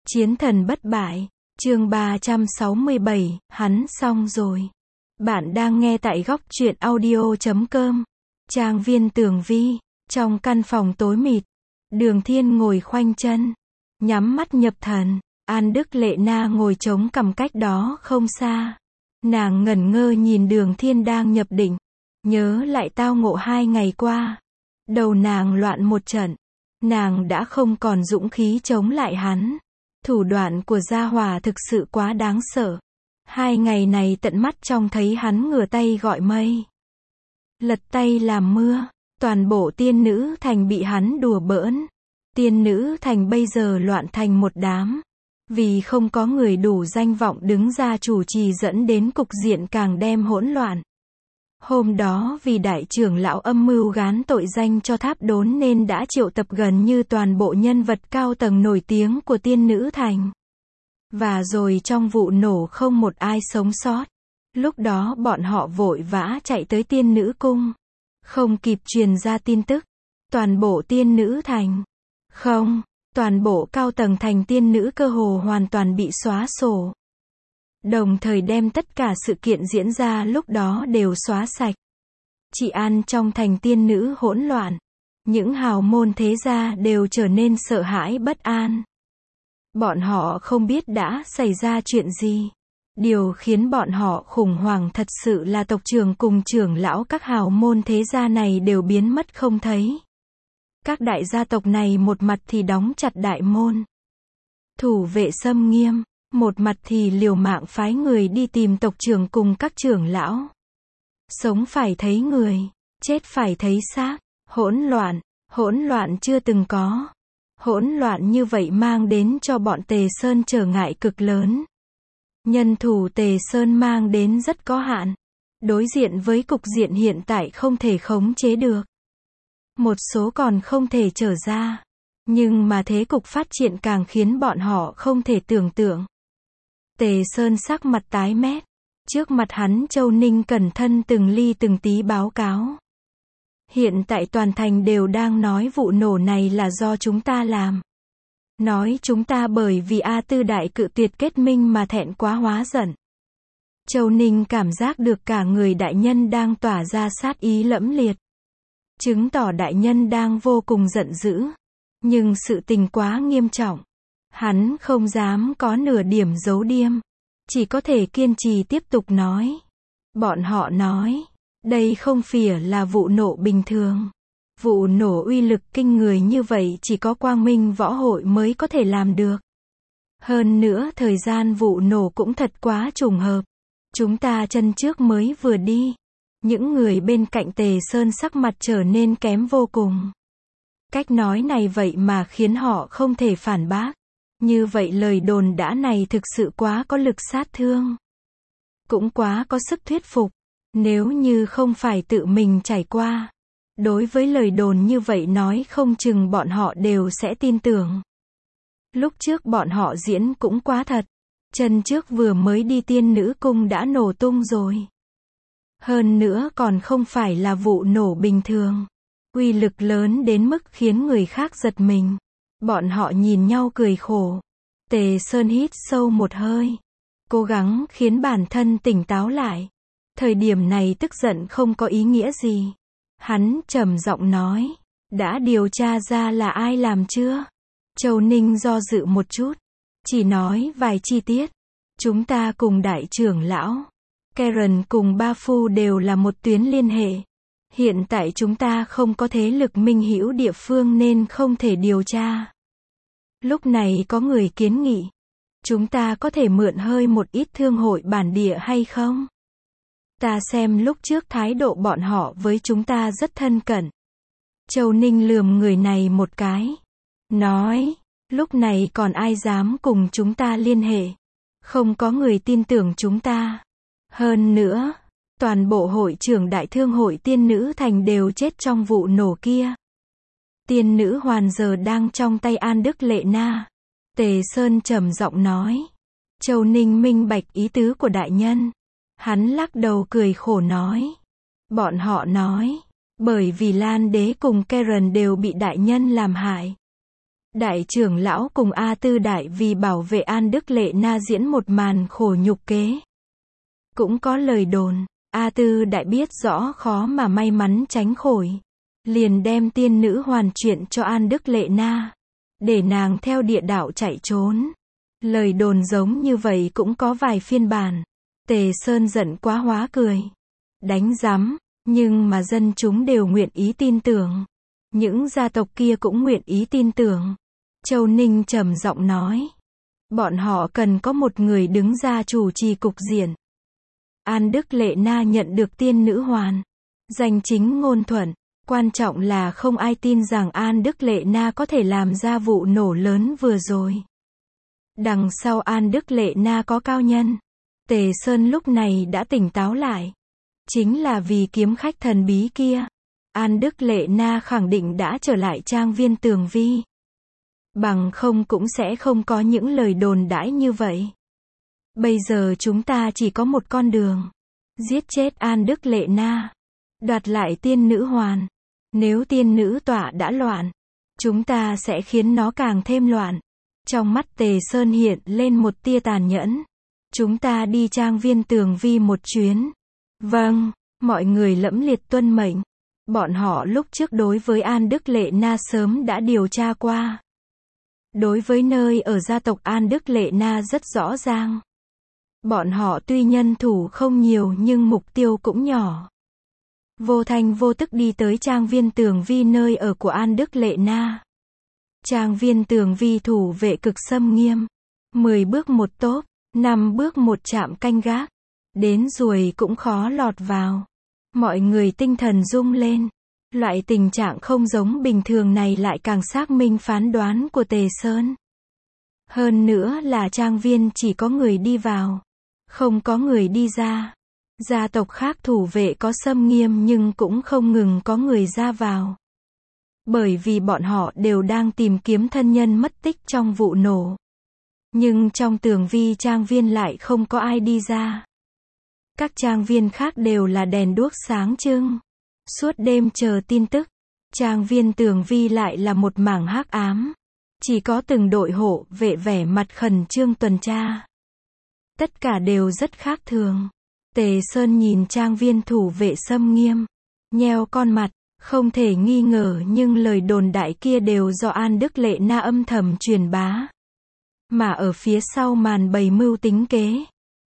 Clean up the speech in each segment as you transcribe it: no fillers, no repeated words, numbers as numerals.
Chiến thần bất bại, chương 367, hắn xong rồi. Bạn đang nghe tại góc truyện audio.com. Trang viên Tường Vi, trong căn phòng tối mịt, Đường Thiên ngồi khoanh chân, nhắm mắt nhập thần, An Đức Lệ Na ngồi chống cằm cách đó không xa. Nàng ngẩn ngơ nhìn Đường Thiên đang nhập định, nhớ lại tao ngộ 2 ngày qua. Đầu nàng loạn một trận, nàng đã không còn dũng khí chống lại hắn. Thủ đoạn của Gia Hòa thực sự quá đáng sợ. 2 ngày này tận mắt trông thấy hắn ngửa tay gọi mây, lật tay làm mưa, toàn bộ tiên nữ thành bị hắn đùa bỡn. Tiên nữ thành bây giờ loạn thành một đám. Vì không có người đủ danh vọng đứng ra chủ trì dẫn đến cục diện càng đem hỗn loạn. Hôm đó vì đại trưởng lão âm mưu gán tội danh cho Tháp Đốn nên đã triệu tập gần như toàn bộ nhân vật cao tầng nổi tiếng của tiên nữ thành. Và rồi trong vụ nổ không một ai sống sót. Lúc đó bọn họ vội vã chạy tới tiên nữ cung. Không kịp truyền ra tin tức. Toàn bộ tiên nữ thành. Toàn bộ cao tầng thành tiên nữ cơ hồ hoàn toàn bị xóa sổ. Đồng thời đem tất cả sự kiện diễn ra lúc đó đều xóa sạch. Trị an trong thành tiên nữ hỗn loạn. Những hào môn thế gia đều trở nên sợ hãi bất an. Bọn họ không biết đã xảy ra chuyện gì. Điều khiến bọn họ khủng hoảng thật sự là tộc trưởng cùng trưởng lão các hào môn thế gia này đều biến mất không thấy. Các đại gia tộc này một mặt thì đóng chặt đại môn, thủ vệ xâm nghiêm, một mặt thì liều mạng phái người đi tìm tộc trưởng cùng các trưởng lão. Sống phải thấy người, chết phải thấy xác, hỗn loạn chưa từng có. Hỗn loạn như vậy mang đến cho bọn Tề Sơn trở ngại cực lớn. Nhân thủ Tề Sơn mang đến rất có hạn. Đối diện với cục diện hiện tại không thể khống chế được. Một số còn không thể trở ra. Nhưng mà thế cục phát triển càng khiến bọn họ không thể tưởng tượng. Tề Sơn sắc mặt tái mét. Trước mặt hắn Châu Ninh cẩn thận từng ly từng tí báo cáo. Hiện tại toàn thành đều đang nói vụ nổ này là do chúng ta làm. Nói chúng ta bởi vì A Tư Đại cự tuyệt kết minh mà thẹn quá hóa giận. Châu Ninh cảm giác được cả người đại nhân đang tỏa ra sát ý lẫm liệt. Chứng tỏ đại nhân đang vô cùng giận dữ. Nhưng sự tình quá nghiêm trọng. Hắn không dám có nửa điểm giấu điềm. Chỉ có thể kiên trì tiếp tục nói. Bọn họ nói, đây không phải là vụ nổ bình thường. Vụ nổ uy lực kinh người như vậy chỉ có Quang Minh Võ Hội mới có thể làm được. Hơn nữa thời gian vụ nổ cũng thật quá trùng hợp. Chúng ta chân trước mới vừa đi. Những người bên cạnh Tề Sơn sắc mặt trở nên kém vô cùng. Cách nói này vậy mà khiến họ không thể phản bác. Như vậy lời đồn đã này thực sự quá có lực sát thương. Cũng quá có sức thuyết phục. Nếu như không phải tự mình trải qua. Đối với lời đồn như vậy nói không chừng bọn họ đều sẽ tin tưởng. Lúc trước bọn họ diễn cũng quá thật. Chân trước vừa mới đi tiên nữ cung đã nổ tung rồi. Hơn nữa còn không phải là vụ nổ bình thường. Uy lực lớn đến mức khiến người khác giật mình. Bọn họ nhìn nhau cười khổ. Tề Sơn hít sâu một hơi. Cố gắng khiến bản thân tỉnh táo lại. Thời điểm này tức giận không có ý nghĩa gì. Hắn trầm giọng nói. Đã điều tra ra là ai làm chưa? Châu Ninh do dự một chút. Chỉ nói vài chi tiết. Chúng ta cùng đại trưởng lão Karen cùng Ba Phu đều là một tuyến liên hệ. Hiện tại chúng ta không có thế lực minh hữu địa phương nên không thể điều tra. Lúc này có người kiến nghị. Chúng ta có thể mượn hơi một ít thương hội bản địa hay không? Ta xem lúc trước thái độ bọn họ với chúng ta rất thân cận. Châu Ninh lườm người này một cái. Nói, lúc này còn ai dám cùng chúng ta liên hệ. Không có người tin tưởng chúng ta. Hơn nữa, toàn bộ hội trưởng đại thương hội tiên nữ thành đều chết trong vụ nổ kia. Tiên nữ hoàn giờ đang trong tay An Đức Lệ Na. Tề Sơn trầm giọng nói. Châu Ninh minh bạch ý tứ của đại nhân. Hắn lắc đầu cười khổ nói. Bọn họ nói, bởi vì Lan Đế cùng Karen đều bị đại nhân làm hại. Đại trưởng lão cùng A Tư Đại vì bảo vệ An Đức Lệ Na diễn một màn khổ nhục kế. Cũng có lời đồn, A Tư Đại biết rõ khó mà may mắn tránh khỏi, liền đem tiên nữ hoàn chuyện cho An Đức Lệ Na, để nàng theo địa đạo chạy trốn. Lời đồn giống như vậy cũng có vài phiên bản. Tề Sơn giận quá hóa cười. Đánh rắm, nhưng mà dân chúng đều nguyện ý tin tưởng. Những gia tộc kia cũng nguyện ý tin tưởng. Châu Ninh trầm giọng nói. Bọn họ cần có một người đứng ra chủ trì cục diện. An Đức Lệ Na nhận được tiên nữ hoàn. Danh chính ngôn thuận. Quan trọng là không ai tin rằng An Đức Lệ Na có thể làm ra vụ nổ lớn vừa rồi. Đằng sau An Đức Lệ Na có cao nhân. Tề Sơn lúc này đã tỉnh táo lại. Chính là vì kiếm khách thần bí kia. An Đức Lệ Na khẳng định đã trở lại trang viên Tường Vi. Bằng không cũng sẽ không có những lời đồn đãi như vậy. Bây giờ chúng ta chỉ có một con đường. Giết chết An Đức Lệ Na. Đoạt lại tiên nữ hoàn. Nếu tiên nữ tọa đã loạn, chúng ta sẽ khiến nó càng thêm loạn. Trong mắt Tề Sơn hiện lên một tia tàn nhẫn. Chúng ta đi trang viên Tường Vi một chuyến. Vâng, mọi người lẫm liệt tuân mệnh. Bọn họ lúc trước đối với An Đức Lệ Na sớm đã điều tra qua. Đối với nơi ở gia tộc An Đức Lệ Na rất rõ ràng. Bọn họ tuy nhân thủ không nhiều nhưng mục tiêu cũng nhỏ. Vô thanh vô tức đi tới trang viên Tường Vi nơi ở của An Đức Lệ Na. Trang viên Tường Vi thủ vệ cực xâm nghiêm. 10 bước một tốp, 5 bước một trạm canh gác. Đến ruồi cũng khó lọt vào. Mọi người tinh thần rung lên. Loại tình trạng không giống bình thường này lại càng xác minh phán đoán của Tề Sơn. Hơn nữa là trang viên chỉ có người đi vào, không có người đi ra. Gia tộc khác thủ vệ có xâm nghiêm nhưng cũng không ngừng có người ra vào. Bởi vì bọn họ đều đang tìm kiếm thân nhân mất tích trong vụ nổ. Nhưng trong Tường Vi trang viên lại không có ai đi ra. Các trang viên khác đều là đèn đuốc sáng trưng. Suốt đêm chờ tin tức. Trang viên Tường Vi lại là một mảng hắc ám. Chỉ có từng đội hộ vệ vẻ mặt khẩn trương tuần tra. Tất cả đều rất khác thường. Tề Sơn nhìn trang viên thủ vệ xâm nghiêm. Nheo con mặt. Không thể nghi ngờ nhưng lời đồn đại kia đều do An Đức Lệ Na âm thầm truyền bá. Mà ở phía sau màn bày mưu tính kế.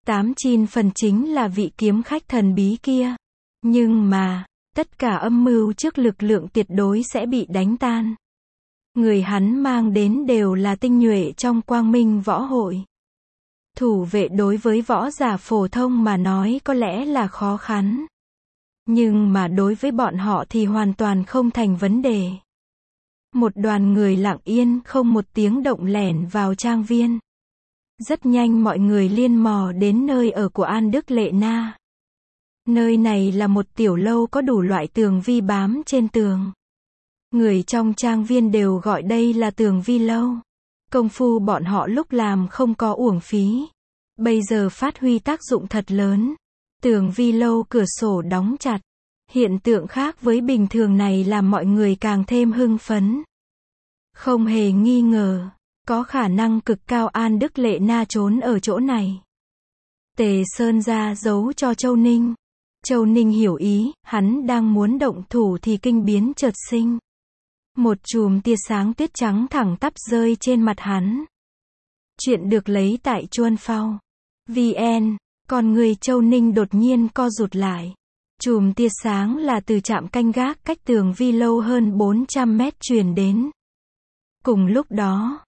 89% chính là vị kiếm khách thần bí kia. Nhưng mà, tất cả âm mưu trước lực lượng tuyệt đối sẽ bị đánh tan. Người hắn mang đến đều là tinh nhuệ trong quang minh võ hội. Thủ vệ đối với võ giả phổ thông mà nói có lẽ là khó khăn. Nhưng mà đối với bọn họ thì hoàn toàn không thành vấn đề. Một đoàn người lặng yên không một tiếng động lẻn vào trang viên. Rất nhanh mọi người liên mò đến nơi ở của An Đức Lệ Na. Nơi này là một tiểu lâu có đủ loại tường vi bám trên tường. Người trong trang viên đều gọi đây là Tường Vi lâu. Công phu bọn họ lúc làm không có uổng phí. Bây giờ phát huy tác dụng thật lớn. Tường Vi lâu cửa sổ đóng chặt. Hiện tượng khác với bình thường này làm mọi người càng thêm hưng phấn. Không hề nghi ngờ, có khả năng cực cao An Đức Lệ Na trốn ở chỗ này. Tề Sơn ra dấu cho Châu Ninh. Châu Ninh hiểu ý, hắn đang muốn động thủ thì kinh biến chợt sinh. Một chùm tia sáng tuyết trắng thẳng tắp rơi trên mặt hắn. Chuyện được lấy tại Chuan Phao. VN, còn người Châu Ninh đột nhiên co rụt lại. Chùm tia sáng là từ trạm canh gác cách Tường Vi lâu hơn 400 mét truyền đến. Cùng lúc đó,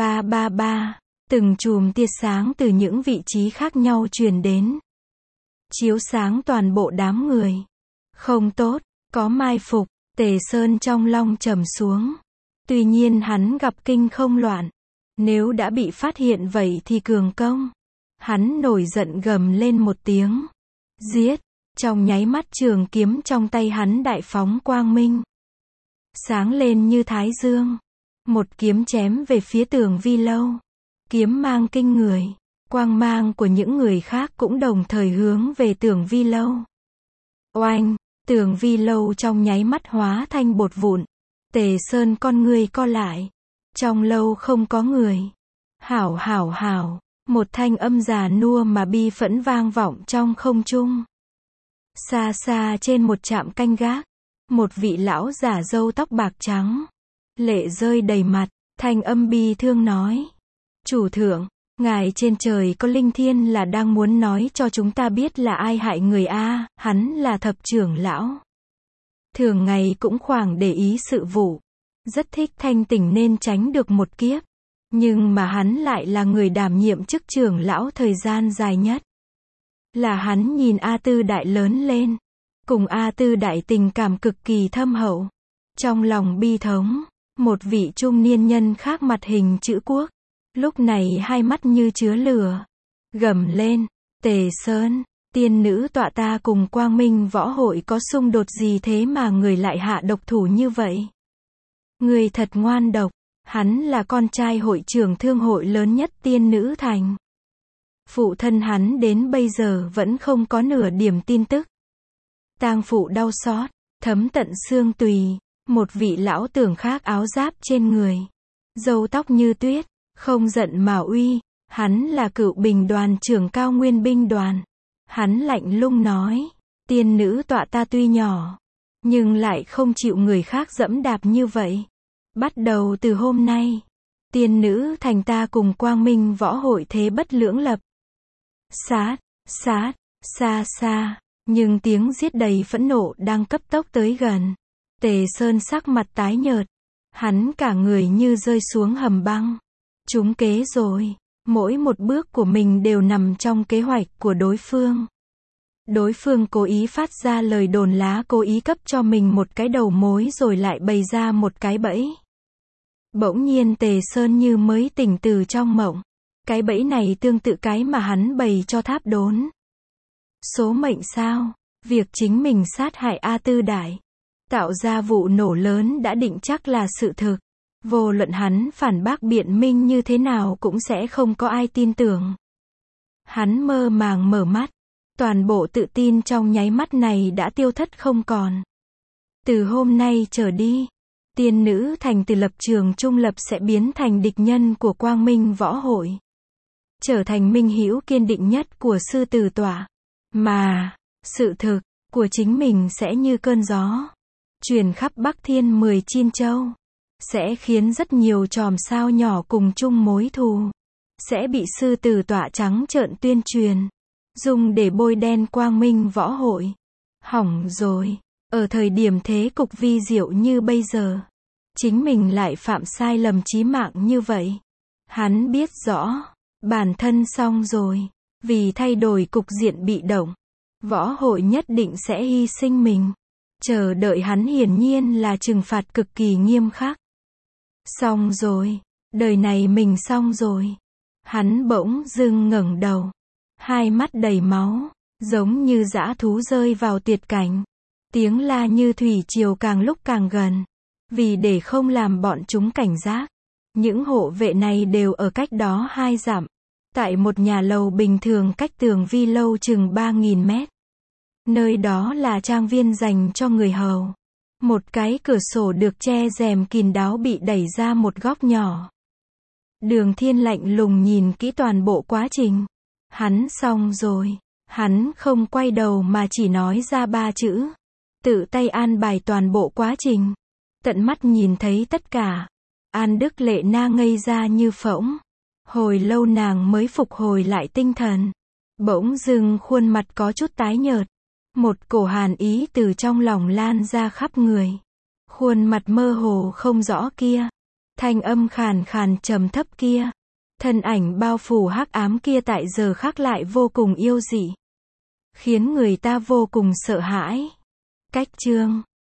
từng chùm tia sáng từ những vị trí khác nhau truyền đến. Chiếu sáng toàn bộ đám người. Không tốt, có mai phục. Tề Sơn trong lòng trầm xuống. Tuy nhiên hắn gặp kinh không loạn. Nếu đã bị phát hiện vậy thì cường công. Hắn nổi giận gầm lên một tiếng. Giết! Trong nháy mắt trường kiếm trong tay hắn đại phóng quang minh. Sáng lên như thái dương. Một kiếm chém về phía Tường Vi lâu. Kiếm mang kinh người. Quang mang của những người khác cũng đồng thời hướng về Tường Vi lâu. Oanh! Tường Vi lâu trong nháy mắt hóa thành bột vụn. Tề Sơn con người co lại. Trong lâu không có người. Hảo hảo hảo, một thanh âm già nua mà bi phẫn vang vọng trong không trung. Xa xa trên một trạm canh gác, một vị lão già râu tóc bạc trắng, lệ rơi đầy mặt, thanh âm bi thương nói. Chủ thượng, ngài trên trời có linh thiên là đang muốn nói cho chúng ta biết là ai hại người a, hắn là thập trưởng lão. Thường ngày cũng khoảng để ý sự vụ, rất thích thanh tỉnh nên tránh được một kiếp. Nhưng mà hắn lại là người đảm nhiệm chức trưởng lão thời gian dài nhất. Là hắn nhìn A Tư Đại lớn lên, cùng A Tư Đại tình cảm cực kỳ thâm hậu. Trong lòng bi thống, một vị trung niên nhân khác mặt hình chữ quốc, lúc này hai mắt như chứa lửa, gầm lên, Tề Sơn, tiên nữ tọa ta cùng Quang Minh võ hội có xung đột gì thế mà người lại hạ độc thủ như vậy? Người thật ngoan độc, hắn là con trai hội trưởng thương hội lớn nhất tiên nữ thành. Phụ thân hắn đến bây giờ vẫn không có nửa điểm tin tức. Tang phụ đau xót, thấm tận xương tùy, một vị lão tưởng khác áo giáp trên người, râu tóc như tuyết, không giận mà uy, hắn là cựu bình đoàn trưởng cao nguyên binh đoàn. Hắn lạnh lùng nói, tiên nữ tọa ta tuy nhỏ, nhưng lại không chịu người khác dẫm đạp như vậy. Bắt đầu từ hôm nay, tiên nữ thành ta cùng Quang Minh võ hội thế bất lưỡng lập. Sát, sát, xa xa, nhưng tiếng giết đầy phẫn nộ đang cấp tốc tới gần. Tề Sơn sắc mặt tái nhợt, hắn cả người như rơi xuống hầm băng. Trúng kế rồi, mỗi một bước của mình đều nằm trong kế hoạch của đối phương. Đối phương cố ý phát ra lời đồn lá, cố ý cấp cho mình một cái đầu mối rồi lại bày ra một cái bẫy. Bỗng nhiên Tề Sơn như mới tỉnh từ trong mộng. Cái bẫy này tương tự cái mà hắn bày cho Tháp Đốn. Số mệnh sao? Việc chính mình sát hại A Tư Đại, tạo ra vụ nổ lớn đã định chắc là sự thực. Vô luận hắn phản bác biện minh như thế nào cũng sẽ không có ai tin tưởng. Hắn mơ màng mở mắt. Toàn bộ tự tin trong nháy mắt này đã tiêu thất không còn. Từ hôm nay trở đi, tiên nữ thành từ lập trường trung lập sẽ biến thành địch nhân của Quang Minh võ hội. Trở thành minh hữu kiên định nhất của sư tử tọa. Mà, sự thực của chính mình sẽ như cơn gió, truyền khắp Bắc Thiên 10 Chin Châu. Sẽ khiến rất nhiều chòm sao nhỏ cùng chung mối thù. Sẽ bị sư tử tọa trắng trợn tuyên truyền. Dùng để bôi đen Quang Minh võ hội. Hỏng rồi. Ở thời điểm thế cục vi diệu như bây giờ, chính mình lại phạm sai lầm chí mạng như vậy. Hắn biết rõ, bản thân xong rồi. Vì thay đổi cục diện bị động, võ hội nhất định sẽ hy sinh mình. Chờ đợi hắn hiển nhiên là trừng phạt cực kỳ nghiêm khắc. Xong rồi. Đời này mình xong rồi. Hắn bỗng dưng ngẩng đầu. Hai mắt đầy máu, giống như dã thú rơi vào tuyệt cảnh. Tiếng la như thủy triều càng lúc càng gần. Vì để không làm bọn chúng cảnh giác, những hộ vệ này đều ở cách đó 2 dặm. Tại một nhà lầu bình thường cách tường vi lâu chừng 3.000 mét. Nơi đó là trang viên dành cho người hầu. Một cái cửa sổ được che rèm kín đáo bị đẩy ra một góc nhỏ. Đường Thiên lạnh lùng nhìn kỹ toàn bộ quá trình. Hắn xong rồi. Hắn không quay đầu mà chỉ nói ra 3 chữ. Tự tay an bài toàn bộ quá trình. Tận mắt nhìn thấy tất cả. An Đức Lệ Na ngây ra như phỗng. Hồi lâu nàng mới phục hồi lại tinh thần. Bỗng dưng khuôn mặt có chút tái nhợt. Một cổ hàn ý từ trong lòng lan ra khắp người. Khuôn mặt mơ hồ không rõ kia. Thanh âm khàn khàn trầm thấp kia. Thân ảnh bao phủ hắc ám kia tại giờ khắc lại vô cùng yêu dị. Khiến người ta vô cùng sợ hãi. Cách chương